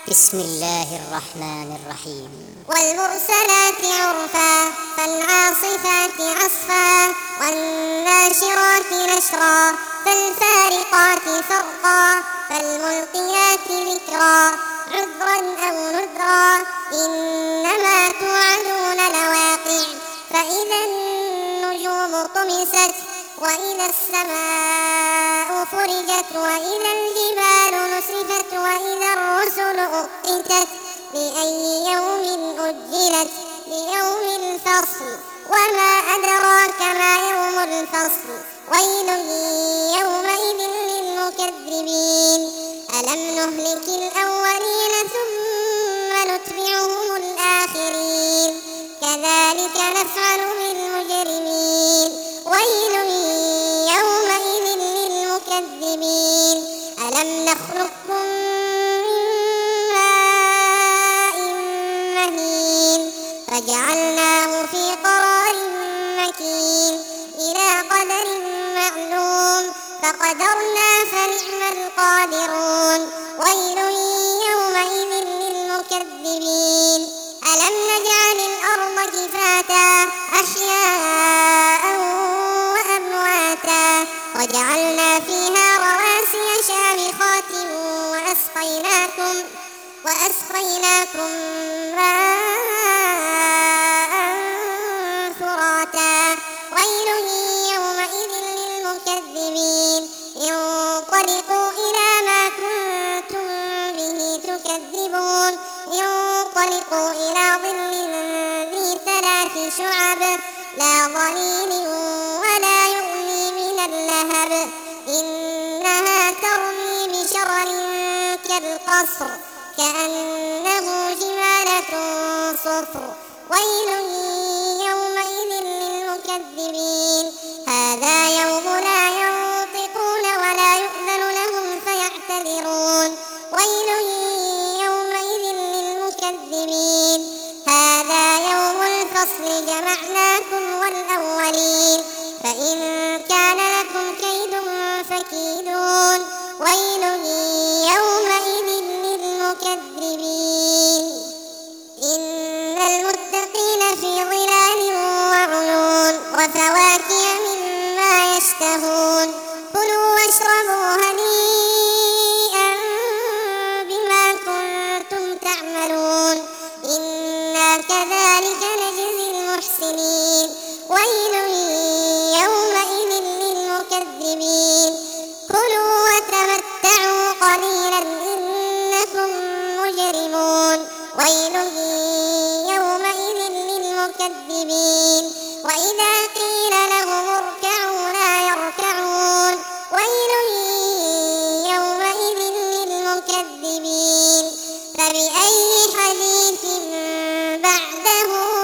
بسم الله الرحمن الرحيم. والمرسلات عرفا فالعاصفات عصفا والناشرات نشرا فالفارقات فرقا فالملقيات ذكرا عذرا أو نذرا إنما توعدون لواقع فإذا النجوم طمست وإذا السماء فرجت وإذا الجبال نسفت وإذا الرسل أقتت لأي يوم أجلت ليوم الفصل وما أدراك ما يوم الفصل ويل يومئذ للمكذبين ألم نهلك الأولين ثم نتبعهم الآخرين كذلك نفعل بالمجرمين ويل يومئذ للمكذبين ألم نخلقكم من ماء مهين فجعلناه في قرار مكين إلى قدر معلوم فقدرنا فنعم القادرون ويل يومئذ للمكذبين ألم نجعل الأرض كفاتا أحياء وأمواتا وجعلنا فيها رواسي شامخات وأسقيناكم ماء فراتا ويل يومئذ للمكذبين انطلقوا إلى ما كنتم به تكذبون انطلقوا إلى ظل ذي 3 شعب لا ظليل ولا يغني من اللهب إنها ترمي بشرر كالقصر كأنه جمالة صفر ويل يومئذ للمكذبين هذا يوم لا ينطقون ولا يؤذن لهم فيعتذرون ويل يومئذ للمكذبين هذا يوم الفصل جمعناكم والأولين فإن كان لكم كيد فكيدون ويل يومئذ للمكذبين إن المتقين في ظلال وعيون وفواكه مما يشتهون كلوا واشربوا هنيئا بما كنتم تعملون إنا كذلك نجزي المحسنين ويل يومئذ للمكذبين كلوا وتمتعوا قليلا إنكم مجرمون ويل يومئذ للمكذبين وإذا قيل لهم اركعوا لا يركعون ويل يومئذ للمكذبين فبأي حديث بعده